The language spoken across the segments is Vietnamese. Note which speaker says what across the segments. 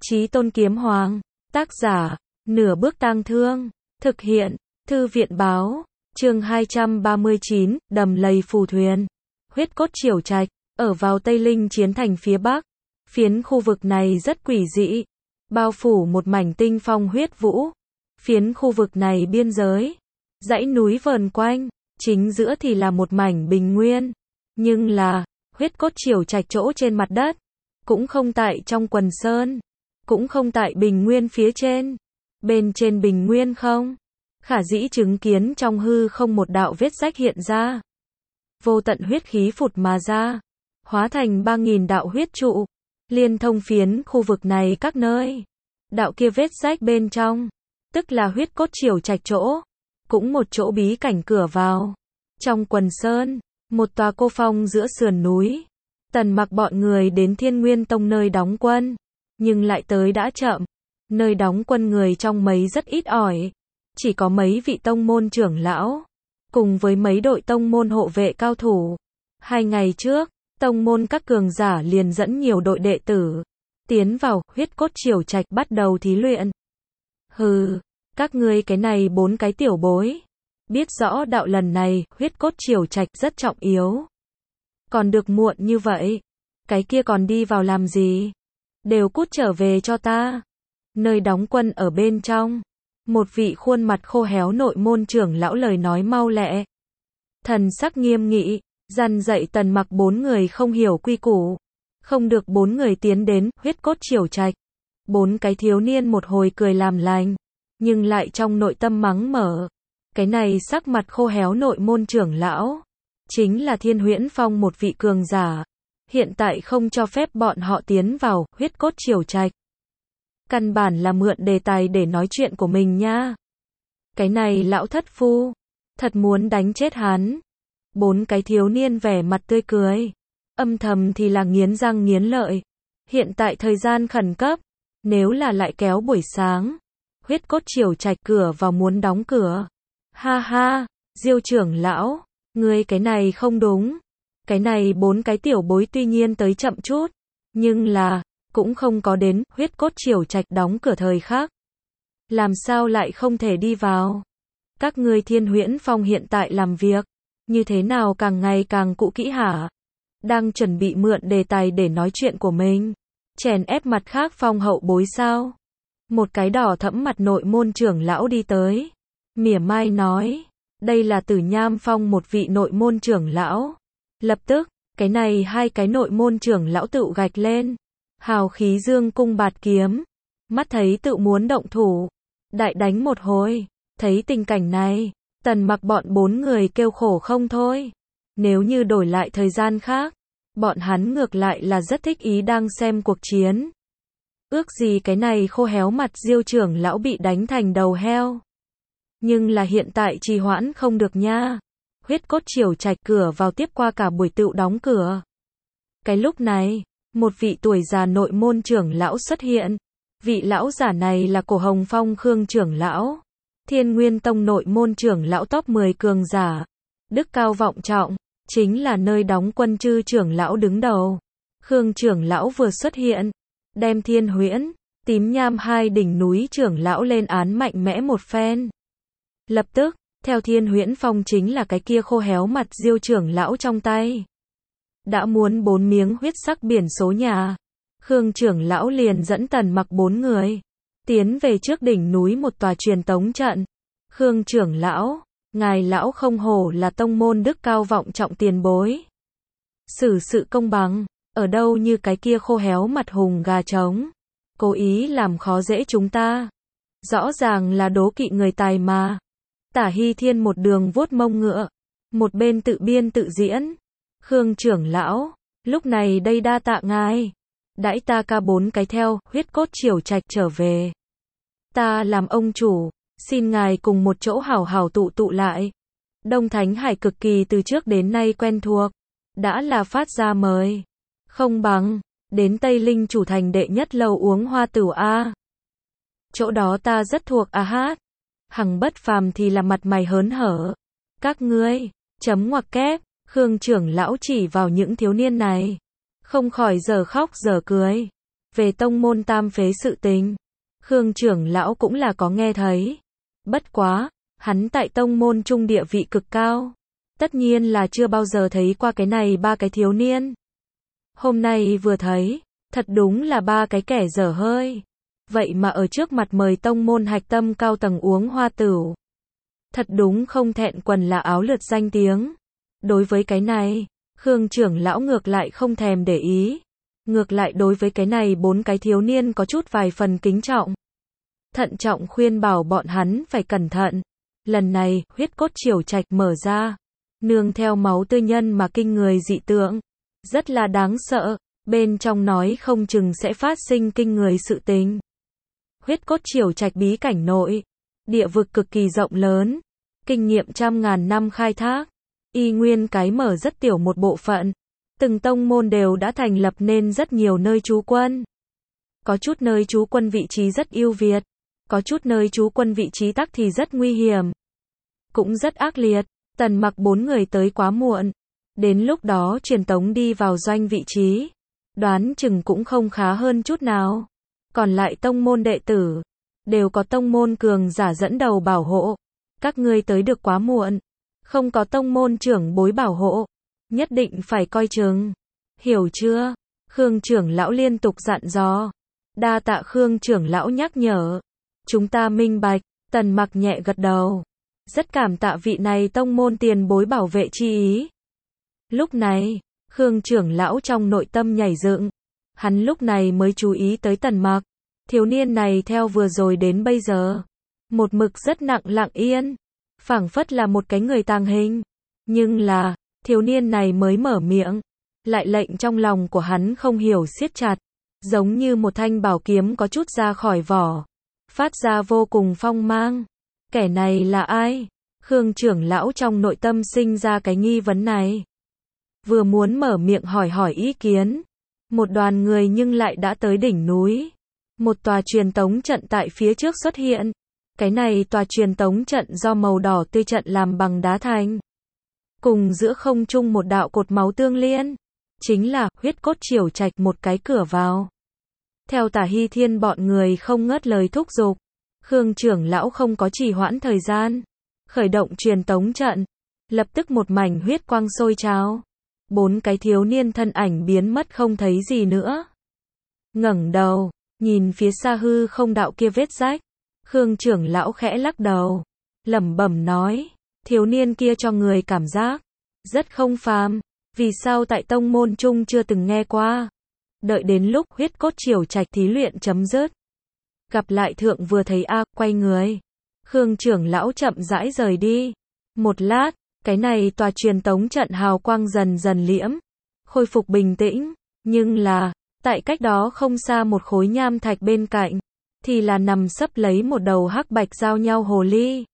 Speaker 1: Chí Tôn Kiếm Hoàng. Tác giả, Nửa Bước Tang Thương. Thực hiện, Thư viện Báo. Chương 239, Đầm Lầy Phù Thuyền. Huyết cốt Triều Trạch, ở vào Tây Linh Chiến Thành phía Bắc. Phiến khu vực này rất quỷ dị, bao phủ một mảnh tinh phong huyết vũ. Phiến khu vực này biên giới, dãy núi vờn quanh, chính giữa thì là một mảnh bình nguyên. Nhưng là, huyết cốt Triều Trạch chỗ trên mặt đất, cũng không tại trong quần sơn, cũng không tại bình nguyên phía trên. Bên trên bình nguyên không, khả dĩ chứng kiến trong hư không một đạo vết rách hiện ra. Vô tận huyết khí phụt mà ra, hóa thành 3000 đạo huyết trụ, liên thông phiến khu vực này các nơi. Đạo kia vết rách bên trong, tức là huyết cốt Triều Trạch chỗ, cũng một chỗ bí cảnh cửa vào. Trong quần sơn, một tòa cô phong giữa sườn núi. Tần Mặc bọn người đến Thiên Nguyên Tông nơi đóng quân, nhưng lại tới đã chậm. Nơi đóng quân người trong mấy rất ít ỏi, chỉ có mấy vị tông môn trưởng lão, cùng với mấy đội tông môn hộ vệ cao thủ. 2 ngày trước, tông môn các cường giả liền dẫn nhiều đội đệ tử tiến vào huyết cốt Triều Trạch bắt đầu thí luyện. Hừ, các ngươi cái này 4 cái tiểu bối, biết rõ đạo lần này huyết cốt Triều Trạch rất trọng yếu, còn được muộn như vậy, cái kia còn đi vào làm gì? Đều cút trở về cho ta. Nơi đóng quân ở bên trong, một vị khuôn mặt khô héo nội môn trưởng lão lời nói mau lẹ, thần sắc nghiêm nghị, dằn dạy Tần Mặc 4 người không hiểu quy củ, không được 4 người tiến đến huyết cốt Triều Trạch. 4 cái thiếu niên một hồi cười làm lành, nhưng lại trong nội tâm mắng mở. Cái này sắc mặt khô héo nội môn trưởng lão, chính là Thiên Huyễn Phong một vị cường giả, hiện tại không cho phép bọn họ tiến vào huyết cốt Triều Trạch. Căn bản là mượn đề tài để nói chuyện của mình nha. Cái này lão thất phu, thật muốn đánh chết hắn. 4 cái thiếu niên vẻ mặt tươi cười, âm thầm thì là nghiến răng nghiến lợi. Hiện tại thời gian khẩn cấp, nếu là lại kéo buổi sáng, huyết cốt Triều Trạch cửa vào muốn đóng cửa. Ha ha, Diêu trưởng lão, ngươi cái này không đúng. Cái này 4 cái tiểu bối tuy nhiên tới chậm chút, nhưng là cũng không có đến huyết cốt Triều Trạch đóng cửa thời khắc. Làm sao lại không thể đi vào? Các ngươi Thiên Huyễn Phong hiện tại làm việc như thế nào càng ngày càng cũ kỹ hả? Đang chuẩn bị mượn đề tài để nói chuyện của mình, chèn ép mặt khác phong hậu bối sao? Một cái đỏ thẫm mặt nội môn trưởng lão đi tới, mỉa mai nói, đây là Tử Nham Phong một vị nội môn trưởng lão. Lập tức, cái này 2 cái nội môn trưởng lão tự gạch lên, hào khí dương cung bạt kiếm, mắt thấy tự muốn động thủ, đại đánh một hồi. Thấy tình cảnh này, Tần Mặc bọn 4 người kêu khổ không thôi. Nếu như đổi lại thời gian khác, bọn hắn ngược lại là rất thích ý đang xem cuộc chiến. Ước gì cái này khô héo mặt Diêu trưởng lão bị đánh thành đầu heo. Nhưng là hiện tại trì hoãn không được nha. Huyết cốt Triều Trạch cửa vào tiếp qua cả buổi tựu đóng cửa. Cái lúc này, một vị tuổi già nội môn trưởng lão xuất hiện. Vị lão giả này là Cổ Hồng Phong Khương trưởng lão, Thiên Nguyên Tông nội môn trưởng lão top 10 cường giả, đức cao vọng trọng, chính là nơi đóng quân chư trưởng lão đứng đầu. Khương trưởng lão vừa xuất hiện, đem Thiên Huyễn, Tím Nham 2 đỉnh núi trưởng lão lên án mạnh mẽ một phen. Lập tức, theo Thiên Huyễn Phong chính là cái kia khô héo mặt Diêu trưởng lão trong tay đã muốn 4 miếng huyết sắc biển số nhà. Khương trưởng lão liền dẫn Tần Mặc 4 người tiến về trước đỉnh núi một tòa truyền tống trận. Khương trưởng lão, ngài lão không hổ là tông môn đức cao vọng trọng tiền bối. Xử sự công bằng, ở đâu như cái kia khô héo mặt hùng gà trống, cố ý làm khó dễ chúng ta. Rõ ràng là đố kỵ người tài mà. Tả Hy Thiên một đường vuốt mông ngựa, một bên tự biên tự diễn. Khương trưởng lão, lúc này đây đa tạ ngài, đãi ta ca 4 cái theo huyết cốt Triều Trạch trở về. Ta làm ông chủ, xin ngài cùng một chỗ hảo hảo tụ tụ lại. Đông Thánh Hải cực kỳ từ trước đến nay quen thuộc, đã là phát ra mời, không bằng đến Tây Linh chủ thành đệ nhất lầu uống hoa tửu a. Chỗ đó ta rất thuộc a hát. Hằng Bất Phàm thì là mặt mày hớn hở. Các ngươi, chấm ngoặc kép, Khương trưởng lão chỉ vào những thiếu niên này, không khỏi giờ khóc giờ cười. Về tông môn tam phế sự tình, Khương trưởng lão cũng là có nghe thấy. Bất quá, hắn tại tông môn trung địa vị cực cao. Tất nhiên là chưa bao giờ thấy qua cái này ba cái thiếu niên. Hôm nay vừa thấy, thật đúng là ba cái kẻ dở hơi. Vậy mà ở trước mặt mời tông môn hạch tâm cao tầng uống hoa tửu. Thật đúng không thẹn quần là áo lượt danh tiếng. Đối với cái này, Khương trưởng lão ngược lại không thèm để ý. Ngược lại đối với cái này bốn cái thiếu niên có chút vài phần kính trọng. Thận trọng khuyên bảo bọn hắn phải cẩn thận. Lần này, huyết cốt triều trạch mở ra. Nương theo máu tươi nhân mà kinh người dị tượng. Rất là đáng sợ, bên trong nói không chừng sẽ phát sinh kinh người sự tình. Huyết cốt triều trạch bí cảnh nội. Địa vực cực kỳ rộng lớn. Kinh nghiệm trăm ngàn năm khai thác. Y nguyên cái mở rất tiểu một bộ phận. Từng tông môn đều đã thành lập nên rất nhiều nơi trú quân. Có chút nơi trú quân vị trí rất ưu việt. Có chút nơi trú quân vị trí tắc thì rất nguy hiểm. Cũng rất ác liệt. Tần Mặc bốn người tới quá muộn. Đến lúc đó truyền tống đi vào doanh vị trí. Đoán chừng cũng không khá hơn chút nào. Còn lại tông môn đệ tử. Đều có tông môn cường giả dẫn đầu bảo hộ. Các ngươi tới được quá muộn. Không có tông môn trưởng bối bảo hộ. Nhất định phải coi chừng. Hiểu chưa? Khương trưởng lão liên tục dặn dò. Đa tạ Khương trưởng lão nhắc nhở. Chúng ta minh bạch. Tần Mặc nhẹ gật đầu. Rất cảm tạ vị này tông môn tiền bối bảo vệ chi ý. Lúc này, Khương trưởng lão trong nội tâm nhảy dựng. Hắn lúc này mới chú ý tới Tần Mặc. Thiếu niên này theo vừa rồi đến bây giờ. Một mực rất lặng yên. Phảng phất là một cái người tàng hình. Nhưng là, thiếu niên này mới mở miệng. Lại lệnh trong lòng của hắn không hiểu siết chặt. Giống như một thanh bảo kiếm có chút ra khỏi vỏ. Phát ra vô cùng phong mang. Kẻ này là ai? Khương trưởng lão trong nội tâm sinh ra cái nghi vấn này. Vừa muốn mở miệng hỏi ý kiến. Một đoàn người nhưng lại đã tới đỉnh núi. Một tòa truyền tống trận tại phía trước xuất hiện. Cái này tòa truyền tống trận do màu đỏ tươi trận làm bằng đá thành. Cùng giữa không trung một đạo cột máu tương liên. Chính là huyết cốt triều trạch một cái cửa vào. Theo Tả Hy Thiên bọn người không ngớt lời thúc giục. Khương trưởng lão không có trì hoãn thời gian. Khởi động truyền tống trận. Lập tức một mảnh huyết quang sôi trào. Bốn cái thiếu niên thân ảnh biến mất không thấy gì nữa. Ngẩng đầu, nhìn phía xa hư không đạo kia vết rách. Khương trưởng lão khẽ lắc đầu. Lẩm bẩm nói. Thiếu niên kia cho người cảm giác. Rất không phàm. Vì sao tại tông môn chung chưa từng nghe qua. Đợi đến lúc huyết cốt triều trạch thí luyện chấm dứt. Gặp lại thượng vừa thấy quay người. Khương trưởng lão chậm rãi rời đi. Một lát, cái này tòa truyền tống trận hào quang dần dần liễm. Khôi phục bình tĩnh. Nhưng là, tại cách đó không xa một khối nham thạch bên cạnh. Thì là nằm sấp lấy một đầu hắc bạch giao nhau hồ ly.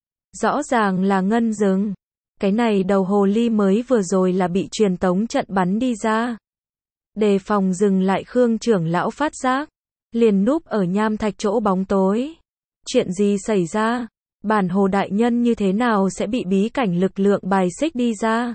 Speaker 1: Rõ ràng là ngân rừng. Cái này đầu hồ ly mới vừa rồi là bị truyền tống trận bắn đi ra. Đề phòng dừng lại Khương trưởng lão phát giác. Liền núp ở nham thạch chỗ bóng tối. Chuyện gì xảy ra? Bản hồ đại nhân như thế nào sẽ bị bí cảnh lực lượng bài xích đi ra?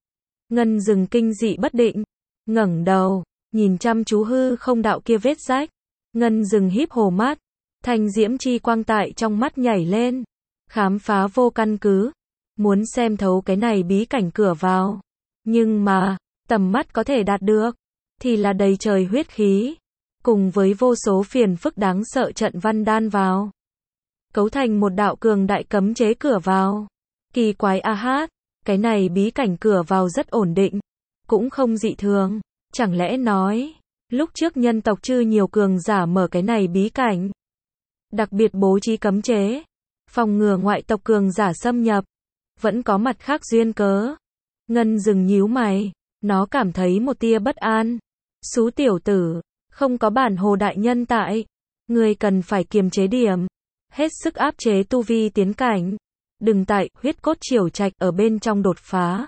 Speaker 1: Ngân rừng kinh dị bất định. Ngẩng đầu, nhìn chăm chú hư không đạo kia vết rách. Ngân rừng híp hồ mắt. Thanh diễm chi quang tại trong mắt nhảy lên. Khám phá vô căn cứ. Muốn xem thấu cái này bí cảnh cửa vào. Nhưng mà, tầm mắt có thể đạt được. Thì là đầy trời huyết khí. Cùng với vô số phiền phức đáng sợ trận văn đan vào. Cấu thành một đạo cường đại cấm chế cửa vào. Kỳ quái hát. Cái này bí cảnh cửa vào rất ổn định. Cũng không dị thường. Chẳng lẽ nói. Lúc trước nhân tộc chư nhiều cường giả mở cái này bí cảnh. Đặc biệt bố trí cấm chế. Phòng ngừa ngoại tộc cường giả xâm nhập. Vẫn có mặt khác duyên cớ. Ngân rừng nhíu mày. Nó cảm thấy một tia bất an. Xú tiểu tử. Không có bản hồ đại nhân tại. Người cần phải kiềm chế điểm. Hết sức áp chế tu vi tiến cảnh. Đừng tại huyết cốt triều trạch ở bên trong đột phá.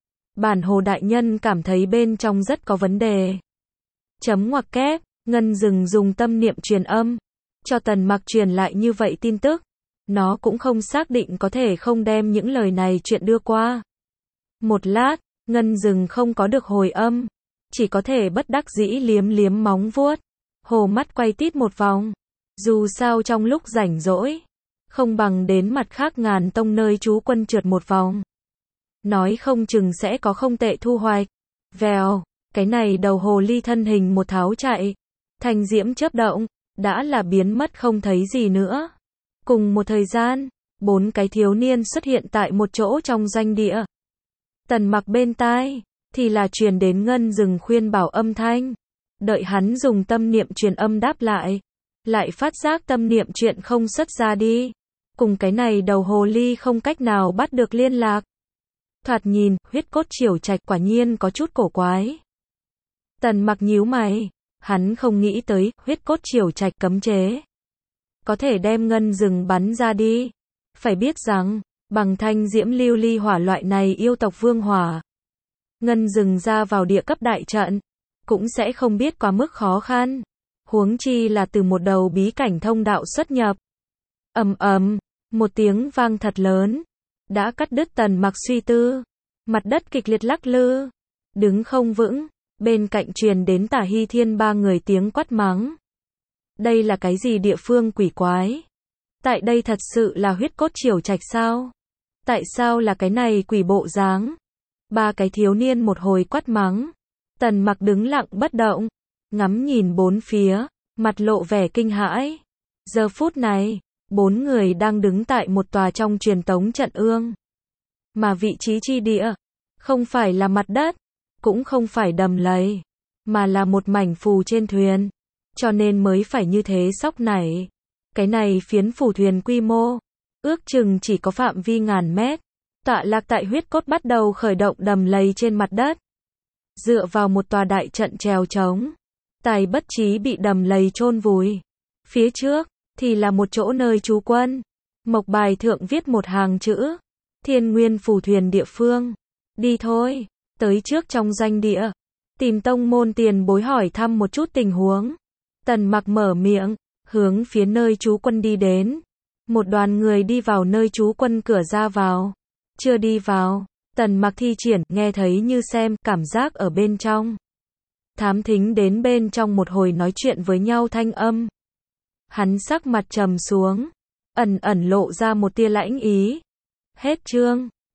Speaker 1: Bản hồ đại nhân cảm thấy bên trong rất có vấn đề. Chấm ngoặc kép. Ngân rừng dùng tâm niệm truyền âm. Cho Tần Mặc truyền lại như vậy tin tức. Nó cũng không xác định có thể không đem những lời này chuyện đưa qua. Một lát, Ngân rừng không có được hồi âm. Chỉ có thể bất đắc dĩ liếm liếm móng vuốt. Hồ mắt quay tít một vòng. Dù sao trong lúc rảnh rỗi, không bằng đến mặt khác Ngàn Tông nơi trú quân trượt một vòng. Nói không chừng sẽ có không tệ thu hoạch. Vèo, cái này đầu hồ ly thân hình một tháo chạy. Thanh diễm chớp động, đã là biến mất không thấy gì nữa. Cùng một thời gian, 4 cái thiếu niên xuất hiện tại một chỗ trong doanh địa. Tần Mặc bên tai, thì là truyền đến Ngân Dừng khuyên bảo âm thanh. Đợi hắn dùng tâm niệm truyền âm đáp lại phát giác tâm niệm chuyện không xuất ra đi. Cùng cái này đầu hồ ly không cách nào bắt được liên lạc. Thoạt nhìn, huyết cốt triều trạch quả nhiên có chút cổ quái. Tần Mặc nhíu mày, hắn không nghĩ tới, huyết cốt triều trạch cấm chế. Có thể đem Ngân Dừng bắn ra đi. Phải biết rằng, bằng thanh diễm lưu ly hỏa loại này yêu tộc vương hỏa. Ngân Dừng ra vào địa cấp đại trận, cũng sẽ không biết quá mức khó khăn. Huống chi là từ một đầu bí cảnh thông đạo xuất nhập. Ầm ầm, một tiếng vang thật lớn, đã cắt đứt Tần Mặc suy tư. Mặt đất kịch liệt lắc lư, đứng không vững, bên cạnh truyền đến Tả Hy Thiên ba người tiếng quát mắng. Đây là cái gì địa phương quỷ quái? Tại đây thật sự là huyết cốt triều trạch sao? Tại sao là cái này quỷ bộ dáng? Ba cái thiếu niên một hồi quát mắng. Tần Mặc đứng lặng bất động, ngắm nhìn bốn phía, mặt lộ vẻ kinh hãi. Giờ phút này, 4 người đang đứng tại một tòa trong truyền tống trận ương. Mà vị trí chi địa, không phải là mặt đất, cũng không phải đầm lầy, mà là một mảnh phù trên thuyền. Cho nên mới phải như thế sóc nảy. Cái này phiến phù thuyền quy mô, ước chừng chỉ có phạm vi ngàn mét. Tọa lạc tại huyết cốt bắt đầu khởi động đầm lầy trên mặt đất. Dựa vào một tòa đại trận trèo trống, Tài Bất Chí bị đầm lầy chôn vùi. Phía trước, thì là một chỗ nơi trú quân. Mộc bài thượng viết một hàng chữ. Thiên Nguyên phù thuyền địa phương. Đi thôi, tới trước trong doanh địa. Tìm tông môn tiền bối hỏi thăm một chút tình huống. Tần Mặc mở miệng, hướng phía nơi trú quân đi đến. Một đoàn người đi vào nơi trú quân cửa ra vào. Chưa đi vào, Tần Mặc thi triển, nghe thấy như xem, cảm giác ở bên trong. Thám thính đến bên trong một hồi nói chuyện với nhau thanh âm. Hắn sắc mặt trầm xuống, ẩn ẩn lộ ra một tia lãnh ý. Hết chương.